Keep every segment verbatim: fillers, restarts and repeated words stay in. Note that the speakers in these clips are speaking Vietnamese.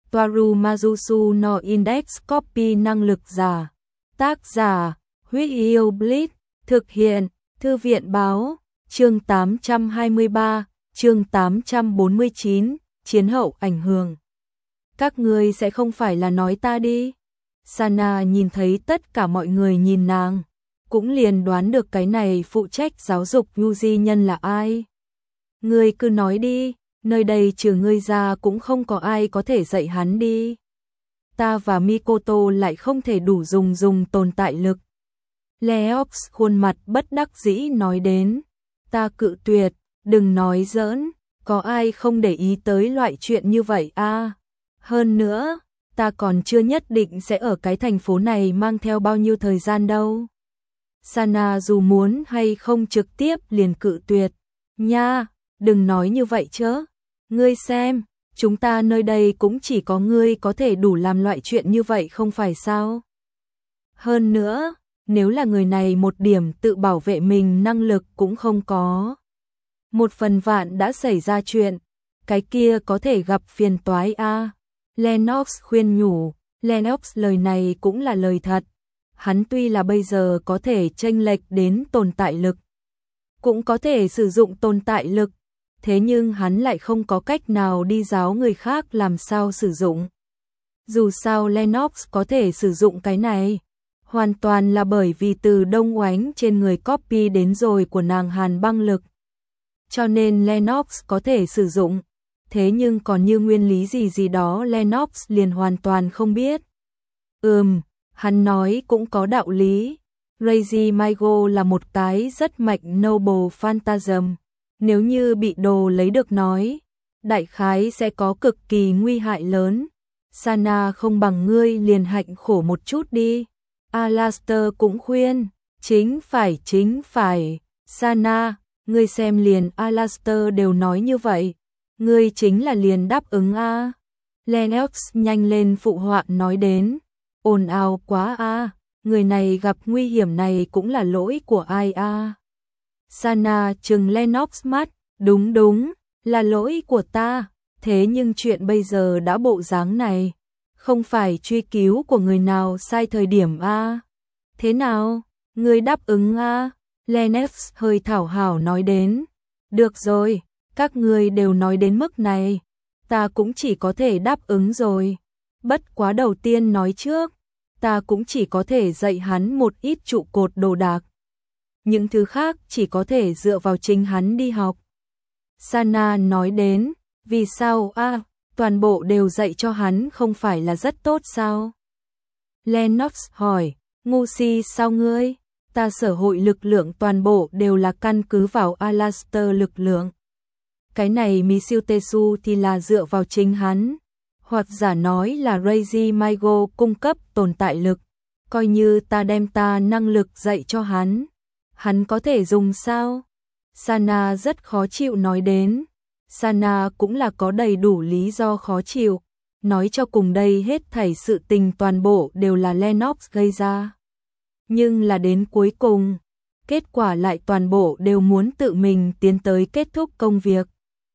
Toaru Majusu no Index Copy năng lực giả. Tác giả, Huyết Yêu Blitz, thực hiện, Thư viện báo, chương tám trăm hai mươi ba, chương tám trăm bốn mươi chín, chiến hậu ảnh hưởng. Các ngươi sẽ không phải là nói ta đi. Sana nhìn thấy tất cả mọi người nhìn nàng, cũng liền đoán được cái này phụ trách giáo dục Yuji nhân là ai. Ngươi cứ nói đi, nơi đây trừ ngươi ra cũng không có ai có thể dạy hắn đi. Ta và Mikoto lại không thể đủ dùng dùng tồn tại lực. Leox khuôn mặt bất đắc dĩ nói đến. Ta cự tuyệt, đừng nói giỡn, có ai không để ý tới loại chuyện như vậy à? Hơn nữa, ta còn chưa nhất định sẽ ở cái thành phố này mang theo bao nhiêu thời gian đâu. Sana dù muốn hay không trực tiếp liền cự tuyệt. Nha, đừng nói như vậy chứ. Ngươi xem, chúng ta nơi đây cũng chỉ có ngươi có thể đủ làm loại chuyện như vậy không phải sao? Hơn nữa, nếu là người này một điểm tự bảo vệ mình năng lực cũng không có. Một phần vạn đã xảy ra chuyện, cái kia có thể gặp phiền toái a. À. Lennox khuyên nhủ, Lennox lời này cũng là lời thật. Hắn tuy là bây giờ có thể chênh lệch đến tồn tại lực, cũng có thể sử dụng tồn tại lực, thế nhưng hắn lại không có cách nào đi giáo người khác làm sao sử dụng. Dù sao Lennox có thể sử dụng cái này, hoàn toàn là bởi vì từ Đông Oánh trên người copy đến rồi của nàng hàn băng lực. Cho nên Lennox có thể sử dụng, thế nhưng còn như nguyên lý gì gì đó Lennox liền hoàn toàn không biết. Ừm, hắn nói cũng có đạo lý. Reiji Maigo là một cái rất mạnh Noble Phantasm. Nếu như bị đồ lấy được nói, đại khái sẽ có cực kỳ nguy hại lớn. Sana không bằng ngươi liền hạnh khổ một chút đi. Alastair cũng khuyên, chính phải chính phải. Sana, ngươi xem liền Alastair đều nói như vậy. Ngươi chính là liền đáp ứng a. À. Lennox nhanh lên phụ họa nói đến. Ồn ào quá a, à. Người này gặp nguy hiểm này cũng là lỗi của ai a. À. Sana trừng Lennox mắt, đúng đúng, là lỗi của ta, thế nhưng chuyện bây giờ đã bộ dáng này, không phải truy cứu của người nào sai thời điểm a. À. Thế nào, ngươi đáp ứng a? À? Lennox hơi thảo hảo nói đến. Được rồi, các ngươi đều nói đến mức này, ta cũng chỉ có thể đáp ứng rồi. Bất quá đầu tiên nói trước, ta cũng chỉ có thể dạy hắn một ít trụ cột đồ đạc. Những thứ khác chỉ có thể dựa vào chính hắn đi học. Sana nói đến, vì sao a, à, toàn bộ đều dạy cho hắn không phải là rất tốt sao? Lennox hỏi, ngu si sao ngươi? Ta sở hội lực lượng toàn bộ đều là căn cứ vào Alastair lực lượng. Cái này Mitsutesu thì là dựa vào chính hắn. Hoặc giả nói là Reiji Maigo cung cấp tồn tại lực. Coi như ta đem ta năng lực dạy cho hắn. Hắn có thể dùng sao? Sana rất khó chịu nói đến. Sana cũng là có đầy đủ lý do khó chịu. Nói cho cùng đây hết thảy sự tình toàn bộ đều là Lennox gây ra. Nhưng là đến cuối cùng, kết quả lại toàn bộ đều muốn tự mình tiến tới kết thúc công việc.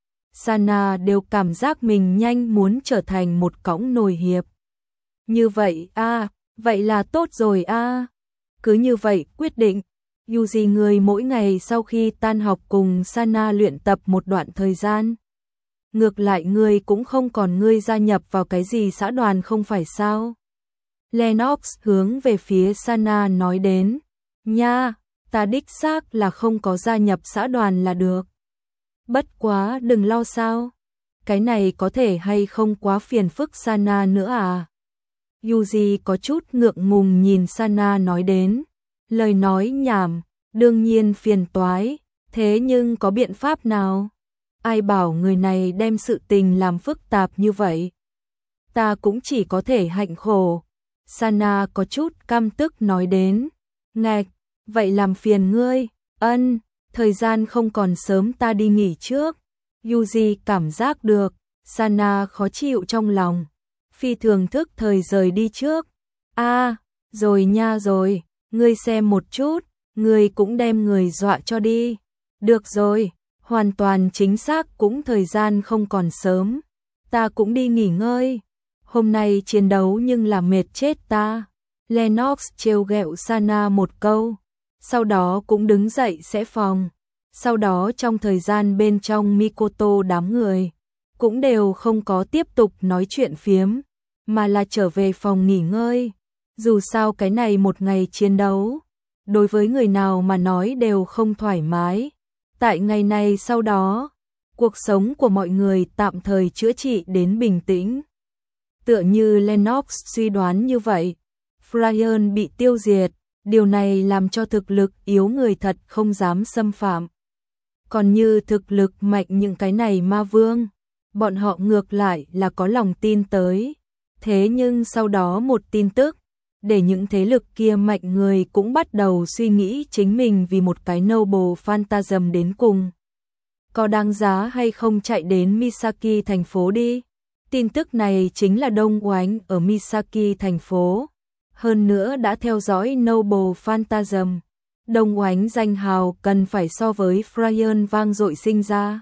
Sana đều cảm giác mình nhanh muốn trở thành một cõng nồi hiệp. Như vậy a, à, vậy là tốt rồi a. À. Cứ như vậy quyết định. Yuji người mỗi ngày sau khi tan học cùng Sana luyện tập một đoạn thời gian. Ngược lại ngươi cũng không còn ngươi gia nhập vào cái gì xã đoàn không phải sao? Lennox hướng về phía Sana nói đến. Nha, ta đích xác là không có gia nhập xã đoàn là được. Bất quá đừng lo sao. Cái này có thể hay không quá phiền phức Sana nữa à? Yuji có chút ngượng ngùng nhìn Sana nói đến. Lời nói nhảm, đương nhiên phiền toái, thế nhưng có biện pháp nào? Ai bảo người này đem sự tình làm phức tạp như vậy? Ta cũng chỉ có thể hạnh khổ. Sana có chút căm tức nói đến. Ngạch, vậy làm phiền ngươi, ân, thời gian không còn sớm ta đi nghỉ trước. Yuji cảm giác được, Sana khó chịu trong lòng. Phi thường thức thời rời đi trước. A, à, rồi nha rồi. Ngươi xem một chút, ngươi cũng đem người dọa cho đi. Được rồi, hoàn toàn chính xác cũng thời gian không còn sớm. Ta cũng đi nghỉ ngơi. Hôm nay chiến đấu nhưng là mệt chết ta. Lennox trêu ghẹo Sana một câu, sau đó cũng đứng dậy sẽ phòng. Sau đó trong thời gian bên trong Mikoto đám người cũng đều không có tiếp tục nói chuyện phiếm, mà là trở về phòng nghỉ ngơi. Dù sao cái này một ngày chiến đấu, đối với người nào mà nói đều không thoải mái. Tại ngày này sau đó, cuộc sống của mọi người tạm thời chữa trị đến bình tĩnh. Tựa như Lennox suy đoán như vậy, Fryon bị tiêu diệt, điều này làm cho thực lực yếu người thật không dám xâm phạm. Còn như thực lực mạnh những cái này ma vương, bọn họ ngược lại là có lòng tin tới. Thế nhưng sau đó một tin tức, để những thế lực kia mạnh người cũng bắt đầu suy nghĩ chính mình vì một cái Noble Phantasm đến cùng. Có đáng giá hay không chạy đến Misaki thành phố đi? Tin tức này chính là Đông Oánh ở Misaki thành phố. Hơn nữa đã theo dõi Noble Phantasm. Đông Oánh danh hào cần phải so với Fryon vang dội sinh ra.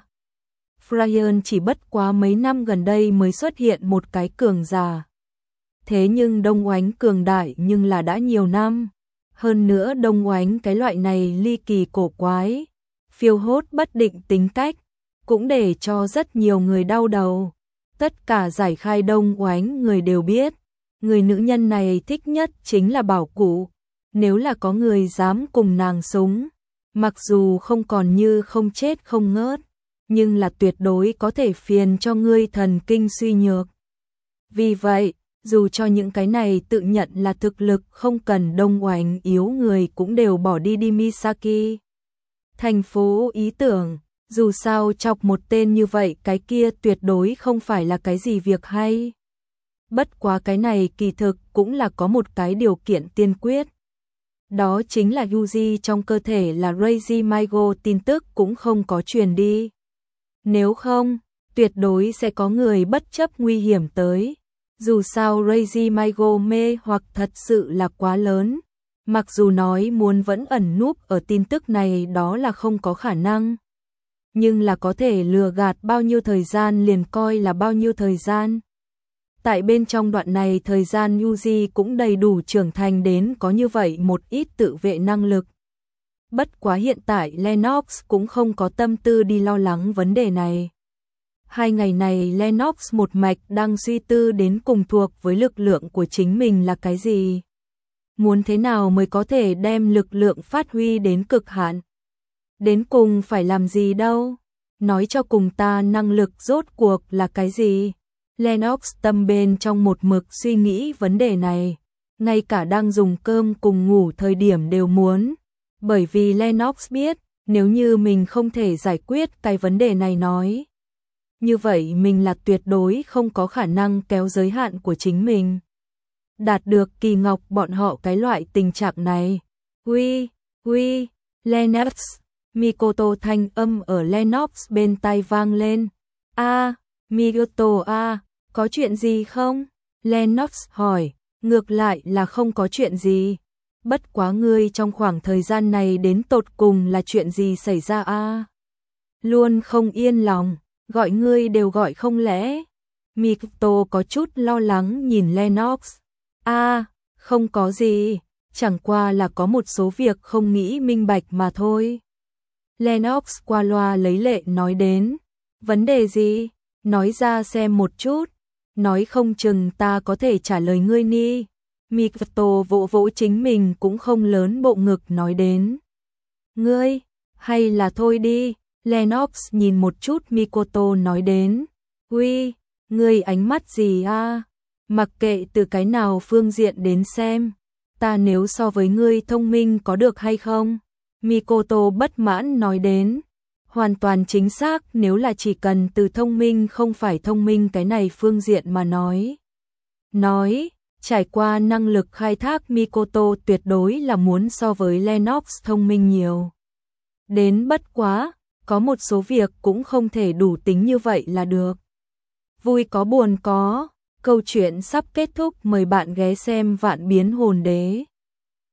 Fryon chỉ bất quá mấy năm gần đây mới xuất hiện một cái cường giả. Thế nhưng Đông Oánh cường đại nhưng là đã nhiều năm. Hơn nữa Đông Oánh cái loại này ly kỳ cổ quái, phiêu hốt bất định tính cách, cũng để cho rất nhiều người đau đầu. Tất cả giải khai Đông Oánh người đều biết, người nữ nhân này thích nhất chính là bảo cụ. Nếu là có người dám cùng nàng súng, mặc dù không còn như không chết không ngớt, nhưng là tuyệt đối có thể phiền cho ngươi thần kinh suy nhược. Vì vậy, dù cho những cái này tự nhận là thực lực không cần Đông Oánh yếu người cũng đều bỏ đi đi Misaki. Thành phố ý tưởng, dù sao chọc một tên như vậy cái kia tuyệt đối không phải là cái gì việc hay. Bất quá cái này kỳ thực cũng là có một cái điều kiện tiên quyết. Đó chính là Yuji trong cơ thể là Reiji Maigo tin tức cũng không có truyền đi. Nếu không, tuyệt đối sẽ có người bất chấp nguy hiểm tới. Dù sao Reiji Maigo mê hoặc thật sự là quá lớn. Mặc dù nói muốn vẫn ẩn núp ở tin tức này đó là không có khả năng. Nhưng là có thể lừa gạt bao nhiêu thời gian liền coi là bao nhiêu thời gian. Tại bên trong đoạn này thời gian Yuji cũng đầy đủ trưởng thành đến có như vậy một ít tự vệ năng lực. Bất quá hiện tại Lennox cũng không có tâm tư đi lo lắng vấn đề này. Hai ngày này Lennox một mạch đang suy tư đến cùng thuộc với lực lượng của chính mình là cái gì. Muốn thế nào mới có thể đem lực lượng phát huy đến cực hạn. Đến cùng phải làm gì đâu. Nói cho cùng ta năng lực rốt cuộc là cái gì. Lennox tâm bên trong một mực suy nghĩ vấn đề này. Ngay cả đang dùng cơm cùng ngủ thời điểm đều muốn. Bởi vì Lennox biết nếu như mình không thể giải quyết cái vấn đề này nói. Như vậy mình là tuyệt đối không có khả năng kéo giới hạn của chính mình. Đạt được kỳ ngọc bọn họ cái loại tình trạng này. Ui, ui, Lennox, Mikoto thanh âm ở Lennox bên tai vang lên. A, Mikoto a, có chuyện gì không? Lennox hỏi, ngược lại là không có chuyện gì. Bất quá ngươi trong khoảng thời gian này đến tột cùng là chuyện gì xảy ra a? Luôn không yên lòng, gọi ngươi đều gọi không lẽ? Mikoto có chút lo lắng nhìn Lennox. A, không có gì, chẳng qua là có một số việc không nghĩ minh bạch mà thôi. Lennox qua loa lấy lệ nói đến. Vấn đề gì? Nói ra xem một chút. Nói không chừng ta có thể trả lời ngươi ni. Mikoto vỗ vỗ chính mình cũng không lớn bộ ngực nói đến. Ngươi, hay là thôi đi. Lennox nhìn một chút Mikoto nói đến. Ui, ngươi ánh mắt gì a? Mặc kệ từ cái nào phương diện đến xem, ta nếu so với ngươi thông minh có được hay không? Mikoto bất mãn nói đến. Hoàn toàn chính xác nếu là chỉ cần từ thông minh không phải thông minh cái này phương diện mà nói. Nói, trải qua năng lực khai thác Mikoto tuyệt đối là muốn so với Lennox thông minh nhiều. Đến bất quá, có một số việc cũng không thể đủ tính như vậy là được. Vui có buồn có, câu chuyện sắp kết thúc mời bạn ghé xem Vạn Biến Hồn Đế.